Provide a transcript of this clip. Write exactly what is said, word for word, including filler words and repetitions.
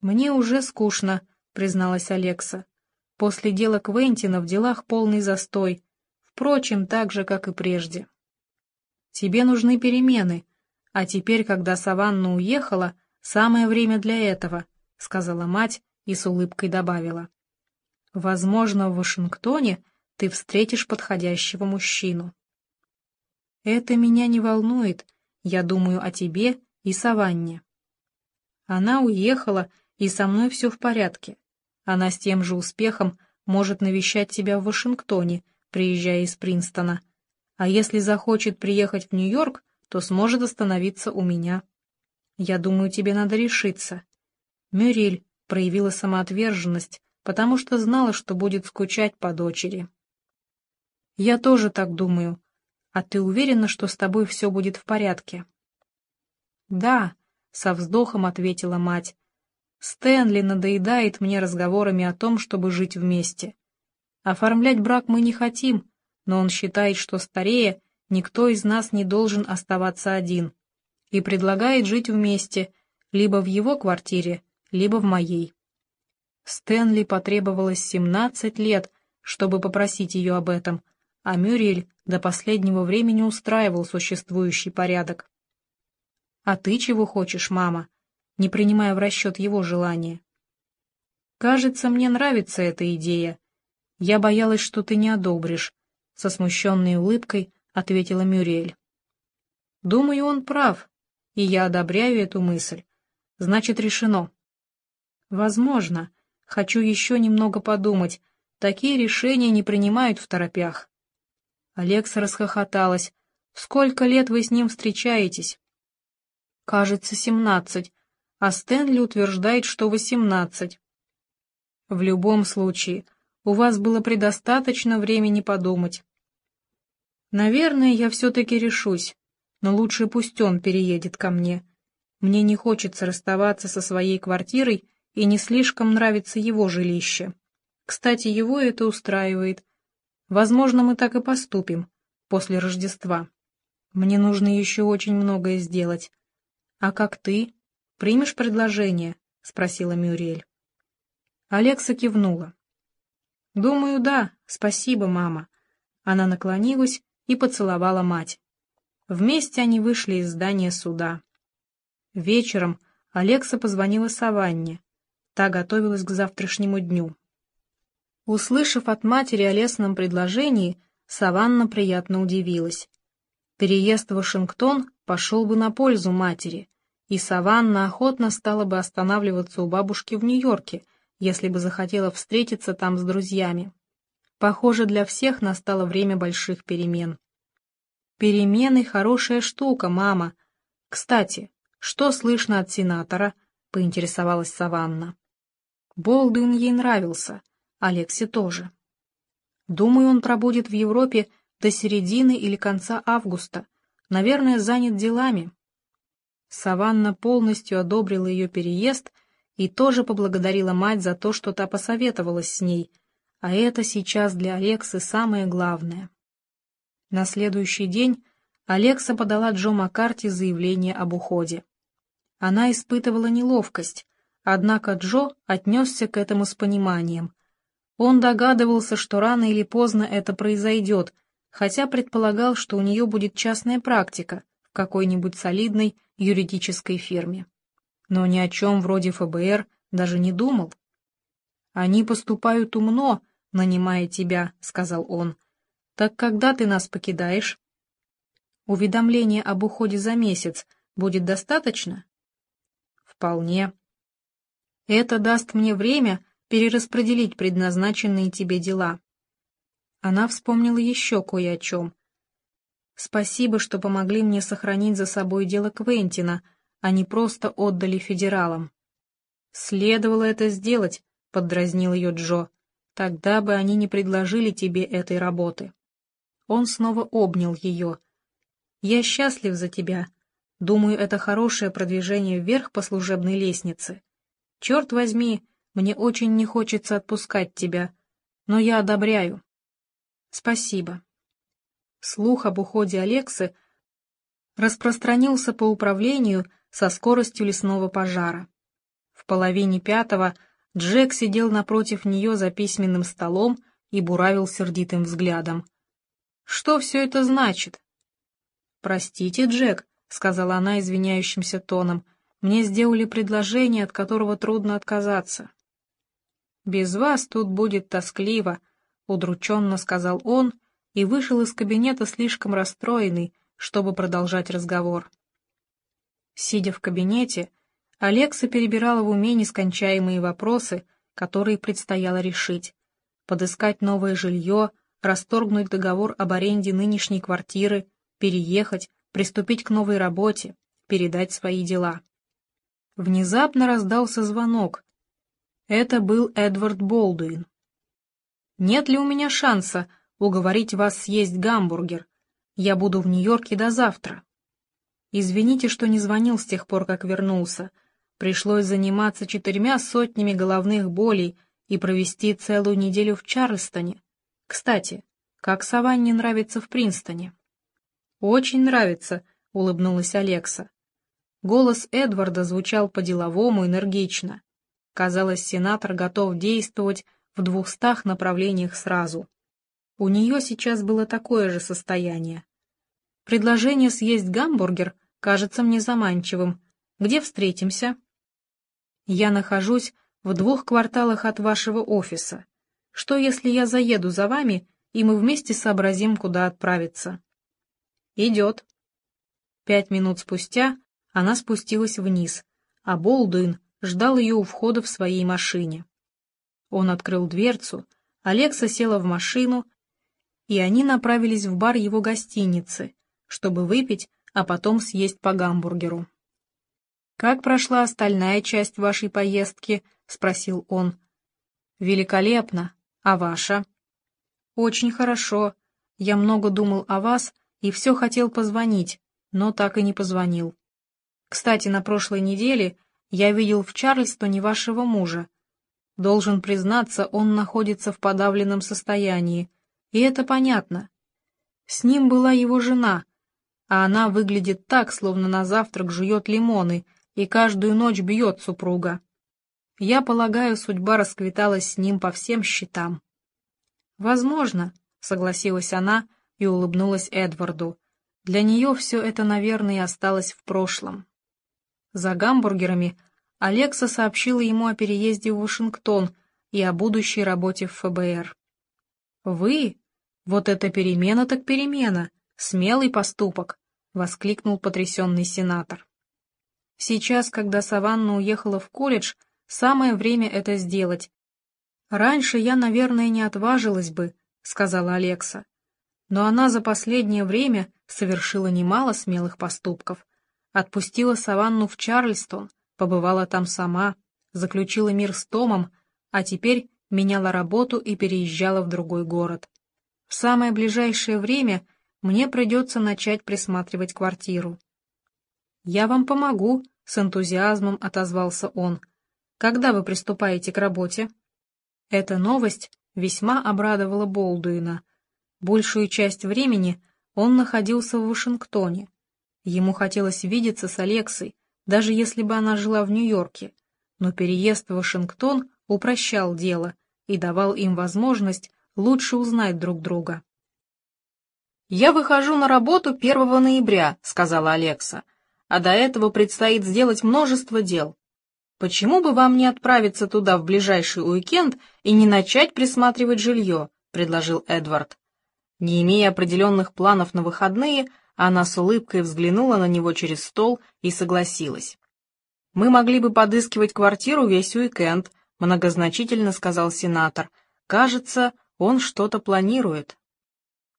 «Мне уже скучно», — призналась Алекса. «После дела Квентина в делах полный застой, впрочем, так же, как и прежде». «Тебе нужны перемены, а теперь, когда Саванна уехала, самое время для этого», — сказала мать и с улыбкой добавила. «Возможно, в Вашингтоне ты встретишь подходящего мужчину». «Это меня не волнует, я думаю о тебе и Саванне». «Она уехала, и со мной все в порядке. Она с тем же успехом может навещать тебя в Вашингтоне, приезжая из Принстона. А если захочет приехать в Нью-Йорк, то сможет остановиться у меня. Я думаю, тебе надо решиться». Мюриэль проявила самоотверженность, потому что знала, что будет скучать по дочери. «Я тоже так думаю. А ты уверена, что с тобой все будет в порядке?» «Да», — со вздохом ответила мать. «Стэнли надоедает мне разговорами о том, чтобы жить вместе. Оформлять брак мы не хотим, но он считает, что старея никто из нас не должен оставаться один, и предлагает жить вместе, либо в его квартире, либо в моей». Стэнли потребовалось семнадцать лет, чтобы попросить ее об этом, а Мюриэль до последнего времени устраивал существующий порядок. «А ты чего хочешь, мама?» не принимая в расчет его желания. «Кажется, мне нравится эта идея. Я боялась, что ты не одобришь», — со смущенной улыбкой ответила Мюриэль. «Думаю, он прав, и я одобряю эту мысль. Значит, решено». «Возможно. Хочу еще немного подумать. Такие решения не принимают второпях». Алекса расхохоталась. «Сколько лет вы с ним встречаетесь?» «Кажется, семнадцать, а Стэнли утверждает, что восемнадцать». «В любом случае, у вас было предостаточно времени подумать». «Наверное, я все-таки решусь, но лучше пусть он переедет ко мне. Мне не хочется расставаться со своей квартирой, и не слишком нравится его жилище. Кстати, его это устраивает. Возможно, мы так и поступим после Рождества. Мне нужно еще очень многое сделать. А как ты? Примешь предложение?» — спросила Мюриэль. Алекса кивнула. «Думаю, да, спасибо, мама». Она наклонилась и поцеловала мать. Вместе они вышли из здания суда. Вечером Алекса позвонила Саванне. Та готовилась к завтрашнему дню. Услышав от матери о лестном предложении, Саванна приятно удивилась. Переезд в Вашингтон пошел бы на пользу матери, и Саванна охотно стала бы останавливаться у бабушки в Нью-Йорке, если бы захотела встретиться там с друзьями. Похоже, для всех настало время больших перемен. «Перемены — хорошая штука, мама. Кстати, что слышно от сенатора?» — поинтересовалась Саванна. Болдуин ей нравился, Алексе тоже. «Думаю, он пробудет в Европе до середины или конца августа. Наверное, занят делами». Саванна полностью одобрила ее переезд и тоже поблагодарила мать за то, что та посоветовалась с ней, а это сейчас для Алексы самое главное. На следующий день Алекса подала Джо Маккарти заявление об уходе. Она испытывала неловкость, однако Джо отнесся к этому с пониманием. Он догадывался, что рано или поздно это произойдет, хотя предполагал, что у нее будет частная практика в какой-нибудь солидной юридической фирме. Но ни о чем вроде эф бэ эр даже не думал. «Они поступают умно, нанимая тебя», — сказал он. «Так когда ты нас покидаешь?» «Уведомление об уходе за месяц будет достаточно?» «Вполне. Это даст мне время перераспределить предназначенные тебе дела». Она вспомнила еще кое о чем. «Спасибо, что помогли мне сохранить за собой дело Квентина, а не просто отдали федералам». «Следовало это сделать», — поддразнил ее Джо. «Тогда бы они не предложили тебе этой работы». Он снова обнял ее. «Я счастлив за тебя. Думаю, это хорошее продвижение вверх по служебной лестнице. Черт возьми, мне очень не хочется отпускать тебя, но я одобряю». «Спасибо». Слух об уходе Алексы распространился по управлению со скоростью лесного пожара. В половине пятого Джек сидел напротив нее за письменным столом и буравил сердитым взглядом. «Что все это значит?» «Простите, Джек», — сказала она извиняющимся тоном, — «мне сделали предложение, от которого трудно отказаться». «Без вас тут будет тоскливо», — удрученно сказал он и вышел из кабинета слишком расстроенный, чтобы продолжать разговор. Сидя в кабинете, Алекса перебирала в уме нескончаемые вопросы, которые предстояло решить: подыскать новое жилье, расторгнуть договор об аренде нынешней квартиры, переехать, приступить к новой работе, передать свои дела. Внезапно раздался звонок. Это был Эдвард Болдуин. «Нет ли у меня шанса уговорить вас съесть гамбургер? Я буду в Нью-Йорке до завтра. Извините, что не звонил с тех пор, как вернулся. Пришлось заниматься четырьмя сотнями головных болей и провести целую неделю в Чарльстоне. Кстати, как Саванне нравится в Принстоне?» «Очень нравится», — улыбнулась Алекса. Голос Эдварда звучал по-деловому, энергично. Казалось, сенатор готов действовать в двухстах направлениях сразу. У нее сейчас было такое же состояние. «Предложение съесть гамбургер кажется мне заманчивым. Где встретимся?» «Я нахожусь в двух кварталах от вашего офиса. Что, если я заеду за вами, и мы вместе сообразим, куда отправиться?» «Идет». Пять минут спустя она спустилась вниз, а Болдуин ждал ее у входа в своей машине. Он открыл дверцу, Алекса села в машину, и они направились в бар его гостиницы, чтобы выпить, а потом съесть по гамбургеру. «Как прошла остальная часть вашей поездки?» — спросил он. «Великолепно. А ваша?» «Очень хорошо. Я много думал о вас и все хотел позвонить, но так и не позвонил. Кстати, на прошлой неделе я видел в Чарльстоне вашего мужа. Должен признаться, он находится в подавленном состоянии, и это понятно. С ним была его жена, а она выглядит так, словно на завтрак жует лимоны и каждую ночь бьет супруга. Я полагаю, судьба расквиталась с ним по всем счетам». «Возможно», — согласилась она и улыбнулась Эдварду. Для нее все это, наверное, осталось в прошлом. За гамбургерами Алекса сообщила ему о переезде в Вашингтон и о будущей работе в эф бэ эр. «Вы? Вот это перемена так перемена! Смелый поступок!» — воскликнул потрясенный сенатор. «Сейчас, когда Саванна уехала в колледж, самое время это сделать. Раньше я, наверное, не отважилась бы», — сказала Алекса. «Но она за последнее время совершила немало смелых поступков. Отпустила Саванну в Чарльстон, побывала там сама, заключила мир с Томом, а теперь меняла работу и переезжала в другой город. В самое ближайшее время мне придется начать присматривать квартиру». «Я вам помогу», — с энтузиазмом отозвался он. «Когда вы приступаете к работе?» Эта новость весьма обрадовала Болдуина. Большую часть времени он находился в Вашингтоне. Ему хотелось видеться с Алексой, даже если бы она жила в Нью-Йорке, но переезд в Вашингтон упрощал дело и давал им возможность лучше узнать друг друга. «Я выхожу на работу первого ноября», — сказала Алекса, «а до этого предстоит сделать множество дел. Почему бы вам не отправиться туда в ближайший уикенд и не начать присматривать жилье?» — предложил Эдвард. Не имея определенных планов на выходные, она с улыбкой взглянула на него через стол и согласилась. «Мы могли бы подыскивать квартиру весь уикенд», — многозначительно сказал сенатор. «Кажется, он что-то планирует».